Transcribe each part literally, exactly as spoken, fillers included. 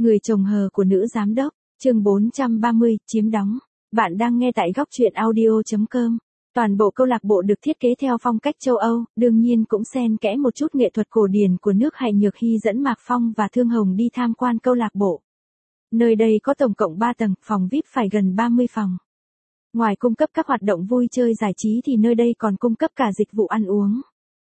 Người chồng hờ của nữ giám đốc, chương bốn trăm ba mươi, chiếm đóng. Bạn đang nghe tại góc truyện audio chấm com. Toàn bộ câu lạc bộ được thiết kế theo phong cách châu Âu, đương nhiên cũng xen kẽ một chút nghệ thuật cổ điển của nước Hải Nhược Hy dẫn Mạc Phong và Thương Hồng đi tham quan câu lạc bộ. Nơi đây có tổng cộng ba tầng, phòng vi ai pi phải gần ba mươi phòng. Ngoài cung cấp các hoạt động vui chơi giải trí thì nơi đây còn cung cấp cả dịch vụ ăn uống.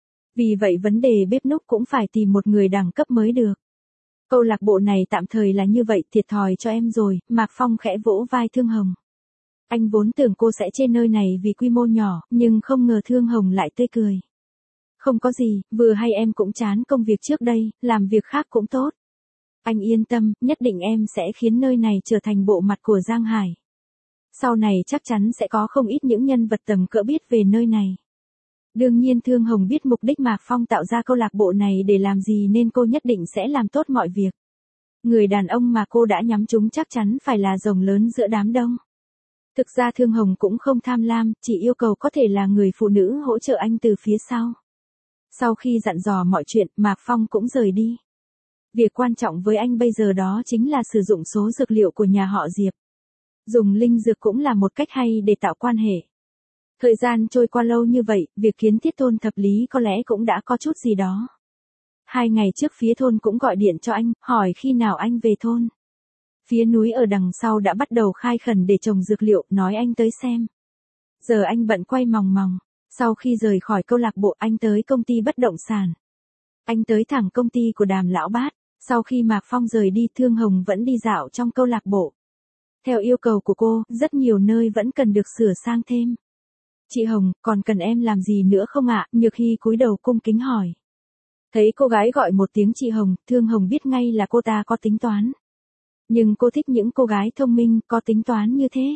Vì vậy vấn đề bếp núc cũng phải tìm một người đẳng cấp mới được. Câu lạc bộ này tạm thời là như vậy, thiệt thòi cho em rồi, Mạc Phong khẽ vỗ vai Thương Hồng. Anh vốn tưởng cô sẽ chê nơi này vì quy mô nhỏ, nhưng không ngờ Thương Hồng lại tươi cười. Không có gì, vừa hay em cũng chán công việc trước đây, làm việc khác cũng tốt. Anh yên tâm, nhất định em sẽ khiến nơi này trở thành bộ mặt của Giang Hải. Sau này chắc chắn sẽ có không ít những nhân vật tầm cỡ biết về nơi này. Đương nhiên Thương Hồng biết mục đích Mạc Phong tạo ra câu lạc bộ này để làm gì nên cô nhất định sẽ làm tốt mọi việc. Người đàn ông mà cô đã nhắm trúng chắc chắn phải là rồng lớn giữa đám đông. Thực ra Thương Hồng cũng không tham lam, chỉ yêu cầu có thể là người phụ nữ hỗ trợ anh từ phía sau. Sau khi dặn dò mọi chuyện, Mạc Phong cũng rời đi. Việc quan trọng với anh bây giờ đó chính là sử dụng số dược liệu của nhà họ Diệp. Dùng linh dược cũng là một cách hay để tạo quan hệ. Thời gian trôi qua lâu như vậy, việc kiến thiết thôn Thập Lý có lẽ cũng đã có chút gì đó. Hai ngày trước phía thôn cũng gọi điện cho anh, hỏi khi nào anh về thôn. Phía núi ở đằng sau đã bắt đầu khai khẩn để trồng dược liệu, nói anh tới xem. Giờ anh bận quay mòng mòng. Sau khi rời khỏi câu lạc bộ anh tới công ty bất động sản. Anh tới thẳng công ty của Đàm Lão Bát. Sau khi Mạc Phong rời đi, Thương Hồng vẫn đi dạo trong câu lạc bộ. Theo yêu cầu của cô, rất nhiều nơi vẫn cần được sửa sang thêm. Chị Hồng, còn cần em làm gì nữa không ạ? Nhược Hy cúi đầu cung kính hỏi. Thấy cô gái gọi một tiếng chị Hồng, Thương Hồng biết ngay là cô ta có tính toán. Nhưng cô thích những cô gái thông minh, có tính toán như thế.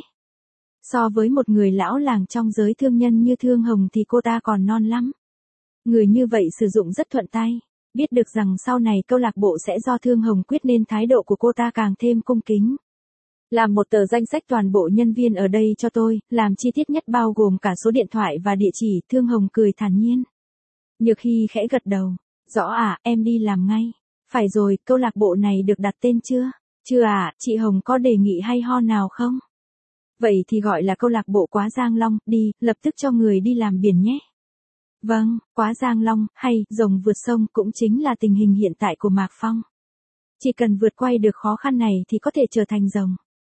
So với một người lão làng trong giới thương nhân như Thương Hồng thì cô ta còn non lắm. Người như vậy sử dụng rất thuận tay. Biết được rằng sau này câu lạc bộ sẽ do Thương Hồng quyết nên thái độ của cô ta càng thêm cung kính. Làm một tờ danh sách toàn bộ nhân viên ở đây cho tôi, làm chi tiết nhất bao gồm cả số điện thoại và địa chỉ, Thương Hồng cười thản nhiên. Nhược Hy khẽ gật đầu. Rõ à, em đi làm ngay. Phải rồi, câu lạc bộ này được đặt tên chưa? Chưa à, chị Hồng có đề nghị hay ho nào không? Vậy thì gọi là câu lạc bộ Quá Giang Long, đi, lập tức cho người đi làm biển nhé. Vâng, Quá Giang Long, hay, rồng vượt sông cũng chính là tình hình hiện tại của Mạc Phong. Chỉ cần vượt qua được khó khăn này thì có thể trở thành rồng.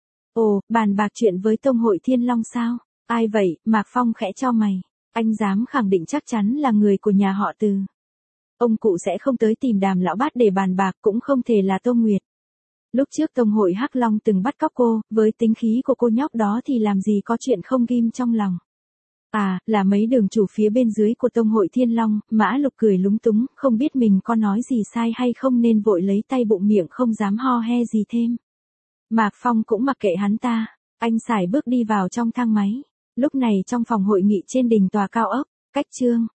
Ồ, bàn bạc chuyện với Tông hội Thiên Long sao? Ai vậy? Mạc Phong khẽ chau mày. Anh dám khẳng định chắc chắn là người của nhà họ Từ. Ông cụ sẽ không tới tìm Đàm Lão Bát để bàn bạc, cũng không thể là Tông Nguyệt. Lúc trước Tông hội Hắc Long từng bắt cóc cô, với tính khí của cô nhóc đó thì làm gì có chuyện không ghim trong lòng. À, là mấy đường chủ phía bên dưới của Tông hội Thiên Long. Mã Lục cười lúng túng, không biết mình có nói gì sai hay không nên vội lấy tay bụng miệng không dám ho he gì thêm. Mạc Phong cũng mặc kệ hắn ta, anh sải bước đi vào trong thang máy. Lúc này trong phòng hội nghị trên đỉnh tòa cao ốc, cách Trương